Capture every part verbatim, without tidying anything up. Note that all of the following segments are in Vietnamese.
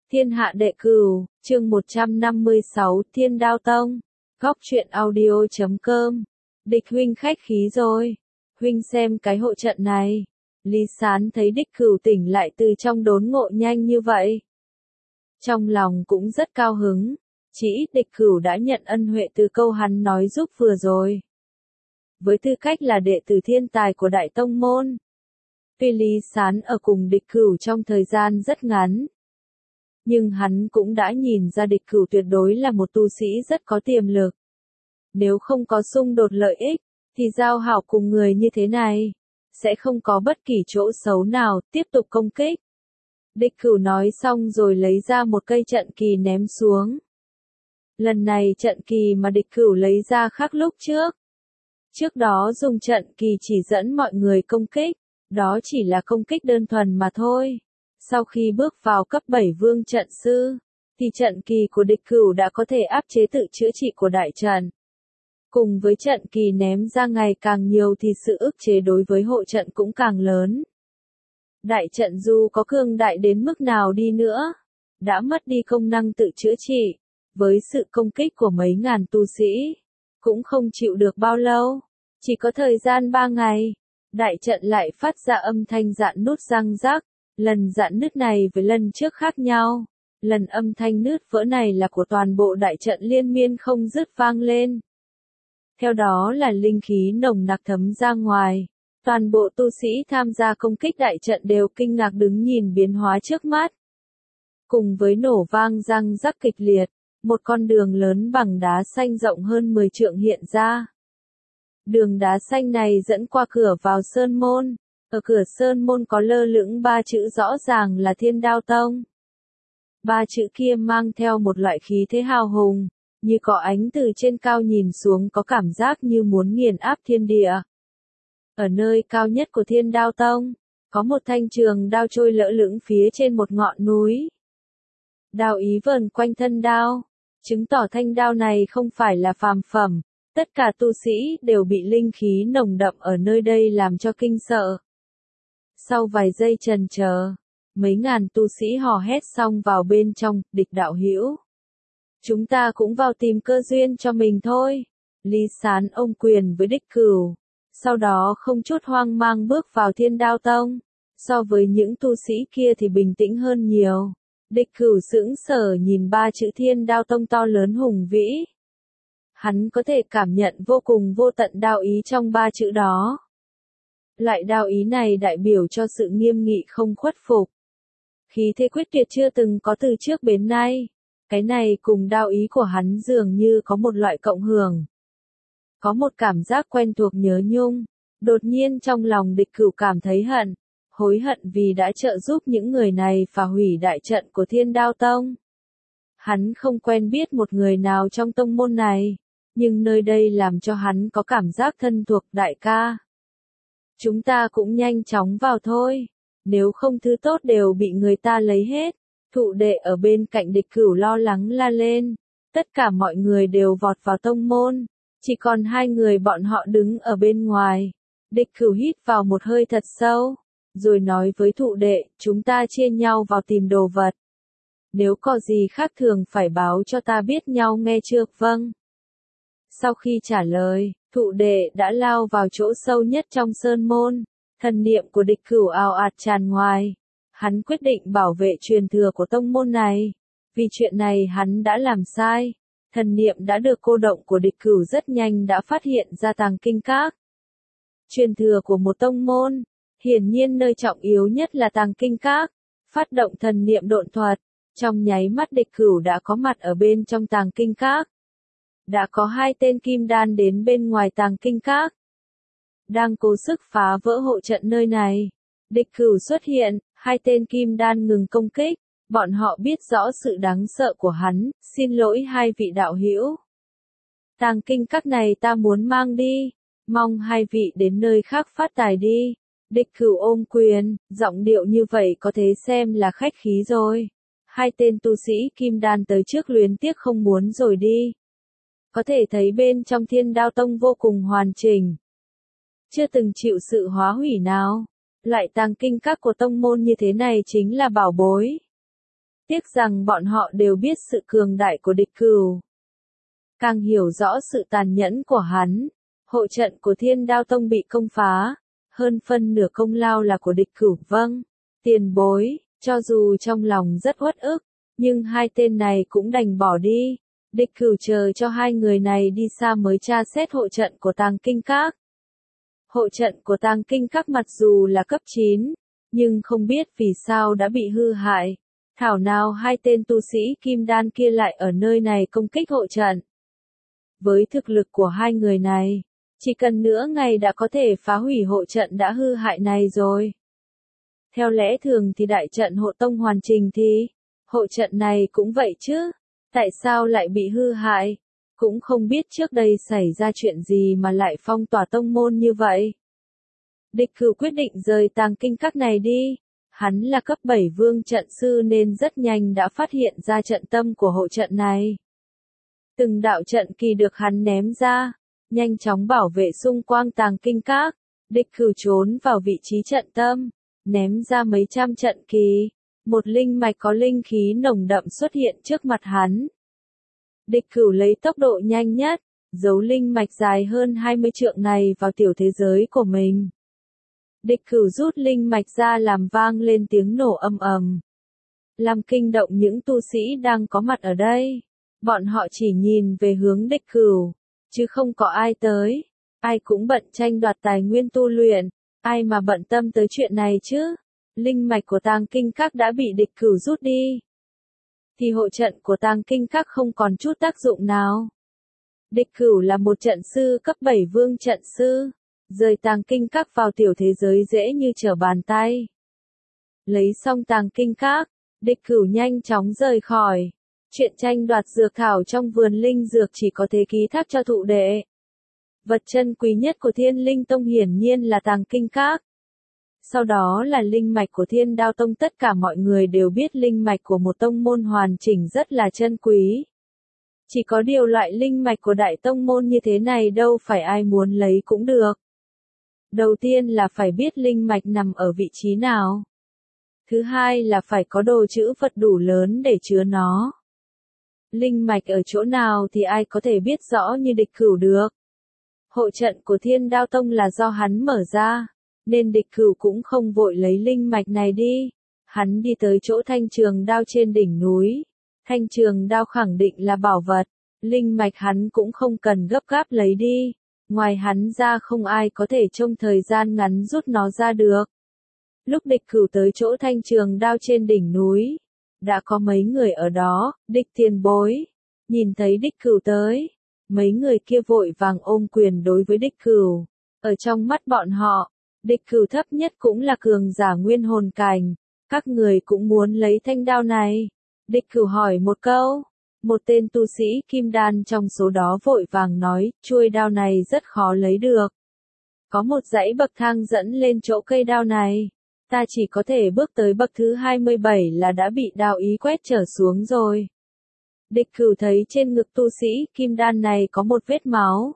Thiên hạ đệ cửu, chương một trăm năm mươi sáu, Thiên Đao Tông. Góc truyện audio chấm com. Địch huynh khách khí rồi. Huynh xem cái hộ trận này. Lý Sán thấy địch cửu tỉnh lại từ trong đốn ngộ nhanh như vậy. Trong lòng cũng rất cao hứng. Chỉ ít địch cửu đã nhận ân huệ từ câu hắn nói giúp vừa rồi. Với tư cách là đệ tử thiên tài của Đại Tông Môn. Tuy Lý Sán ở cùng địch cửu trong thời gian rất ngắn. Nhưng hắn cũng đã nhìn ra địch cửu tuyệt đối là một tu sĩ rất có tiềm lực. Nếu không có xung đột lợi ích, thì giao hảo cùng người như thế này, sẽ không có bất kỳ chỗ xấu nào, tiếp tục công kích. Địch cửu nói xong rồi lấy ra một cây trận kỳ ném xuống. Lần này trận kỳ mà địch cửu lấy ra khác lúc trước. Trước đó dùng trận kỳ chỉ dẫn mọi người công kích, đó chỉ là công kích đơn thuần mà thôi. Sau khi bước vào cấp bảy vương trận sư, thì trận kỳ của địch cửu đã có thể áp chế tự chữa trị của đại trận. Cùng với trận kỳ ném ra ngày càng nhiều thì sự ức chế đối với hộ trận cũng càng lớn. Đại trận dù có cường đại đến mức nào đi nữa, đã mất đi công năng tự chữa trị, với sự công kích của mấy ngàn tu sĩ, cũng không chịu được bao lâu. Chỉ có thời gian ba ngày, đại trận lại phát ra âm thanh dạn nút răng rắc. Lần dạn nứt này với lần trước khác nhau. Lần âm thanh nứt vỡ này là của toàn bộ đại trận liên miên không dứt vang lên. Theo đó là linh khí nồng nặc thấm ra ngoài. Toàn bộ tu sĩ tham gia công kích đại trận đều kinh ngạc đứng nhìn biến hóa trước mắt. Cùng với nổ vang răng rắc kịch liệt, một con đường lớn bằng đá xanh rộng hơn mười trượng hiện ra. Đường đá xanh này dẫn qua cửa vào sơn môn. Ở cửa sơn môn có lơ lửng ba chữ rõ ràng là Thiên Đao Tông. Ba chữ kia mang theo một loại khí thế hào hùng, như có ánh từ trên cao nhìn xuống có cảm giác như muốn nghiền áp thiên địa. Ở nơi cao nhất của Thiên Đao Tông, có một thanh trường đao trôi lơ lửng phía trên một ngọn núi. Đao ý vờn quanh thân đao, chứng tỏ thanh đao này không phải là phàm phẩm, tất cả tu sĩ đều bị linh khí nồng đậm ở nơi đây làm cho kinh sợ. Sau vài giây chần chờ, mấy ngàn tu sĩ hò hét xong vào bên trong, địch đạo hữu. Chúng ta cũng vào tìm cơ duyên cho mình thôi. Lý Sán ôm quyền với địch cửu. Sau đó không chút hoang mang bước vào Thiên Đao Tông. So với những tu sĩ kia thì bình tĩnh hơn nhiều. Địch cửu sững sờ nhìn ba chữ Thiên Đao Tông to lớn hùng vĩ. Hắn có thể cảm nhận vô cùng vô tận đao ý trong ba chữ đó. Loại đao ý này đại biểu cho sự nghiêm nghị không khuất phục. Khí thế quyết tuyệt chưa từng có từ trước đến nay. Cái này cùng đao ý của hắn dường như có một loại cộng hưởng. Có một cảm giác quen thuộc nhớ nhung. Đột nhiên trong lòng địch cửu cảm thấy hận. Hối hận vì đã trợ giúp những người này phá hủy đại trận của Thiên Đao Tông. Hắn không quen biết một người nào trong tông môn này. Nhưng nơi đây làm cho hắn có cảm giác thân thuộc. Đại ca, chúng ta cũng nhanh chóng vào thôi. Nếu không thứ tốt đều bị người ta lấy hết. Thụ đệ ở bên cạnh địch cửu lo lắng la lên. Tất cả mọi người đều vọt vào tông môn. Chỉ còn hai người bọn họ đứng ở bên ngoài. Địch cửu hít vào một hơi thật sâu. Rồi nói với thụ đệ, chúng ta chia nhau vào tìm đồ vật. Nếu có gì khác thường phải báo cho ta biết nhau nghe chưa? Vâng. Sau khi trả lời, thụ đệ đã lao vào chỗ sâu nhất trong sơn môn. Thần niệm của địch cửu ào ạt tràn ngoài. Hắn quyết định bảo vệ truyền thừa của tông môn này. Vì chuyện này hắn đã làm sai. Thần niệm đã được cô động của địch cửu rất nhanh đã phát hiện ra tàng kinh các. Truyền thừa của một tông môn. Hiển nhiên nơi trọng yếu nhất là tàng kinh các. Phát động thần niệm độn thuật. Trong nháy mắt địch cửu đã có mặt ở bên trong tàng kinh các. Đã có hai tên kim đan đến bên ngoài tàng kinh các. Đang cố sức phá vỡ hộ trận nơi này. Địch cửu xuất hiện, hai tên kim đan ngừng công kích. Bọn họ biết rõ sự đáng sợ của hắn, xin lỗi hai vị đạo hữu. Tàng kinh các này ta muốn mang đi, mong hai vị đến nơi khác phát tài đi. Địch cửu ôm quyền, giọng điệu như vậy có thể xem là khách khí rồi. Hai tên tu sĩ kim đan tới trước luyến tiếc không muốn rồi đi. Có thể thấy bên trong Thiên Đao Tông vô cùng hoàn chỉnh. Chưa từng chịu sự hóa hủy nào. Lại tàng kinh các của tông môn như thế này chính là bảo bối. Tiếc rằng bọn họ đều biết sự cường đại của địch cửu. Càng hiểu rõ sự tàn nhẫn của hắn, hộ trận của Thiên Đao Tông bị công phá, hơn phân nửa công lao là của địch cửu. Vâng, tiền bối, cho dù trong lòng rất uất ức, nhưng hai tên này cũng đành bỏ đi. Địch cửu chờ cho hai người này đi xa mới tra xét hộ trận của Tàng Kinh Các. Hộ trận của Tàng Kinh Các mặc dù là cấp chín, nhưng không biết vì sao đã bị hư hại. Thảo nào hai tên tu sĩ kim đan kia lại ở nơi này công kích hộ trận. Với thực lực của hai người này, chỉ cần nửa ngày đã có thể phá hủy hộ trận đã hư hại này rồi. Theo lẽ thường thì đại trận hộ tông hoàn chỉnh thì, hộ trận này cũng vậy chứ, tại sao lại bị hư hại? Cũng không biết trước đây xảy ra chuyện gì mà lại phong tỏa tông môn như vậy. Địch cửu quyết định rời Tàng Kinh Các này đi. Hắn là cấp bảy vương trận sư nên rất nhanh đã phát hiện ra trận tâm của hộ trận này. Từng đạo trận kỳ được hắn ném ra, nhanh chóng bảo vệ xung quanh Tàng Kinh Các. Địch cửu trốn vào vị trí trận tâm, ném ra mấy trăm trận kỳ. Một linh mạch có linh khí nồng đậm xuất hiện trước mặt hắn. Địch cửu lấy tốc độ nhanh nhất, giấu linh mạch dài hơn hai mươi trượng này vào tiểu thế giới của mình. Địch cửu rút linh mạch ra làm vang lên tiếng nổ âm ầm, làm kinh động những tu sĩ đang có mặt ở đây. Bọn họ chỉ nhìn về hướng địch cửu, chứ không có ai tới. Ai cũng bận tranh đoạt tài nguyên tu luyện, ai mà bận tâm tới chuyện này chứ. Linh mạch của Tàng Kinh Các đã bị địch cửu rút đi, thì hộ trận của Tàng Kinh Các không còn chút tác dụng nào. Địch cửu là một trận sư cấp bảy vương trận sư, rời Tàng Kinh Các vào tiểu thế giới dễ như trở bàn tay. Lấy xong Tàng Kinh Các, địch cửu nhanh chóng rời khỏi. Chuyện tranh đoạt dược thảo trong vườn linh dược chỉ có thể ký thác cho thụ đệ. Vật chân quý nhất của Thiên Linh Tông hiển nhiên là Tàng Kinh Các. Sau đó là linh mạch của Thiên Đao Tông. Tất cả mọi người đều biết linh mạch của một tông môn hoàn chỉnh rất là chân quý. Chỉ có điều loại linh mạch của đại tông môn như thế này đâu phải ai muốn lấy cũng được. Đầu tiên là phải biết linh mạch nằm ở vị trí nào. Thứ hai là phải có đồ trữ vật đủ lớn để chứa nó. Linh mạch ở chỗ nào thì ai có thể biết rõ như địch cửu được. Hộ trận của Thiên Đao Tông là do hắn mở ra, nên địch cửu cũng không vội lấy linh mạch này đi. Hắn đi tới chỗ thanh trường đao trên đỉnh núi. Thanh trường đao khẳng định là bảo vật, linh mạch hắn cũng không cần gấp gáp lấy đi. Ngoài hắn ra không ai có thể trong thời gian ngắn rút nó ra được. Lúc địch cửu tới chỗ thanh trường đao trên đỉnh núi, đã có mấy người ở đó. Địch tiền bối, nhìn thấy địch cửu tới, mấy người kia vội vàng ôm quyền đối với địch cửu. Ở trong mắt bọn họ, địch cửu thấp nhất cũng là cường giả nguyên hồn cảnh. Các người cũng muốn lấy thanh đao này. Địch cửu hỏi một câu. Một tên tu sĩ kim đan trong số đó vội vàng nói, chuôi đao này rất khó lấy được. Có một dãy bậc thang dẫn lên chỗ cây đao này. Ta chỉ có thể bước tới bậc thứ hai mươi bảy là đã bị đao ý quét trở xuống rồi. Địch cửu thấy trên ngực tu sĩ kim đan này có một vết máu.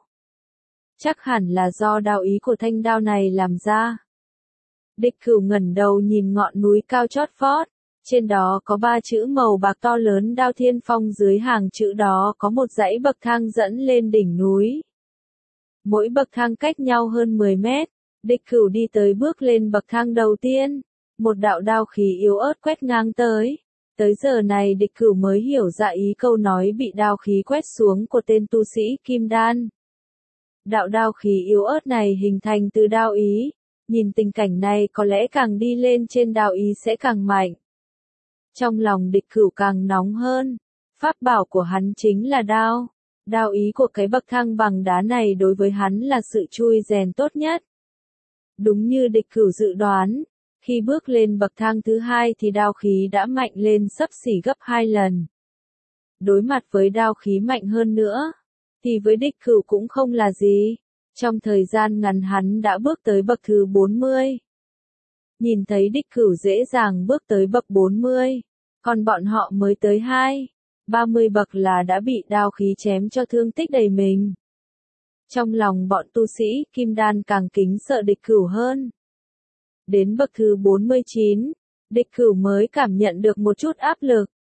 Chắc hẳn là do đao ý của thanh đao này làm ra. Địch cửu ngẩng đầu nhìn ngọn núi cao chót vót. Trên đó có ba chữ màu bạc to lớn Đao Thiên Phong, dưới hàng chữ đó có một dãy bậc thang dẫn lên đỉnh núi. Mỗi bậc thang cách nhau hơn mười mét. Địch cửu đi tới bước lên bậc thang đầu tiên. Một đạo đao khí yếu ớt quét ngang tới. Tới giờ này địch cửu mới hiểu ra ý câu nói bị đao khí quét xuống của tên tu sĩ kim đan. Đạo đao khí yếu ớt này hình thành từ đao ý. Nhìn tình cảnh này có lẽ càng đi lên trên đao ý sẽ càng mạnh. Trong lòng địch cửu càng nóng hơn. Pháp bảo của hắn chính là đao. Đao ý của cái bậc thang bằng đá này đối với hắn là sự chui rèn tốt nhất. Đúng như địch cửu dự đoán, khi bước lên bậc thang thứ hai thì đao khí đã mạnh lên xấp xỉ gấp hai lần. Đối mặt với đao khí mạnh hơn nữa, thì với địch cửu cũng không là gì. Trong thời gian ngắn hắn đã bước tới bậc thứ bốn mươi. Nhìn thấy địch cửu dễ dàng bước tới bậc bốn mươi, còn bọn họ mới tới hai, ba mươi bậc là đã bị đao khí chém cho thương tích đầy mình. Trong lòng bọn tu sĩ kim đan càng kính sợ địch cửu hơn. Đến bậc thứ bốn mươi chín, địch cửu mới cảm nhận được một chút áp lực.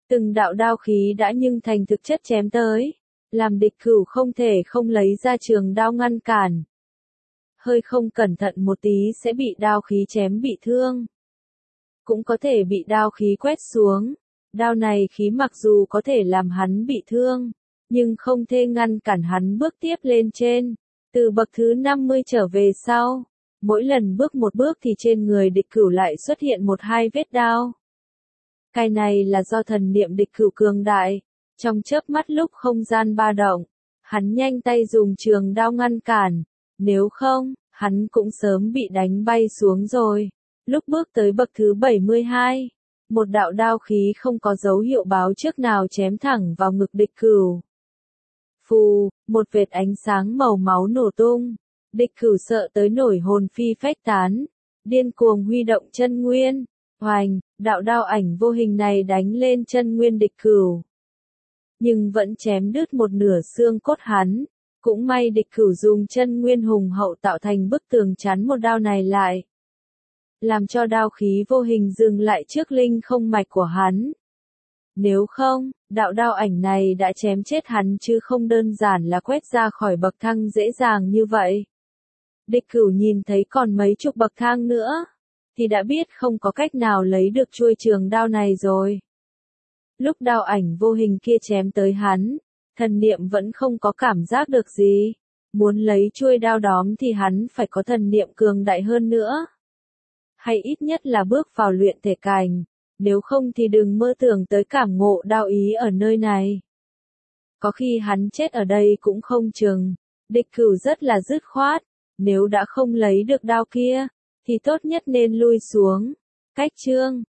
Từng đạo đao khí đã nhưng thành thực chất chém tới, làm địch cửu không thể không lấy ra trường đao ngăn cản. Hơi không cẩn thận một tí sẽ bị đao khí chém bị thương. Cũng có thể bị đao khí quét xuống. Đao này khí mặc dù có thể làm hắn bị thương, nhưng không thể ngăn cản hắn bước tiếp lên trên. Từ bậc thứ năm mươi trở về sau, mỗi lần bước một bước thì trên người địch cửu lại xuất hiện một hai vết đao. Cái này là do thần niệm địch cửu cường đại, trong chớp mắt lúc không gian ba động, hắn nhanh tay dùng trường đao ngăn cản, nếu không, hắn cũng sớm bị đánh bay xuống rồi. Lúc bước tới bậc thứ bảy mươi hai, một đạo đao khí không có dấu hiệu báo trước nào chém thẳng vào ngực địch cửu. Phù, một vệt ánh sáng màu máu nổ tung, địch cửu sợ tới nổi hồn phi phách tán, điên cuồng huy động chân nguyên, hoành, đạo đao ảnh vô hình này đánh lên chân nguyên địch cửu. Nhưng vẫn chém đứt một nửa xương cốt hắn, cũng may địch cửu dùng chân nguyên hùng hậu tạo thành bức tường chắn một đao này lại. Làm cho đao khí vô hình dừng lại trước linh không mạch của hắn. Nếu không, đạo đao ảnh này đã chém chết hắn chứ không đơn giản là quét ra khỏi bậc thang dễ dàng như vậy. Địch cửu nhìn thấy còn mấy chục bậc thang nữa, thì đã biết không có cách nào lấy được chuôi trường đao này rồi. Lúc đao ảnh vô hình kia chém tới hắn, thần niệm vẫn không có cảm giác được gì. Muốn lấy chuôi đao đóm thì hắn phải có thần niệm cường đại hơn nữa. Hay ít nhất là bước vào luyện thể cảnh, nếu không thì đừng mơ tưởng tới cảm ngộ đao ý ở nơi này. Có khi hắn chết ở đây cũng không chừng. Địch cửu rất là dứt khoát, nếu đã không lấy được đao kia, thì tốt nhất nên lui xuống. Cách chương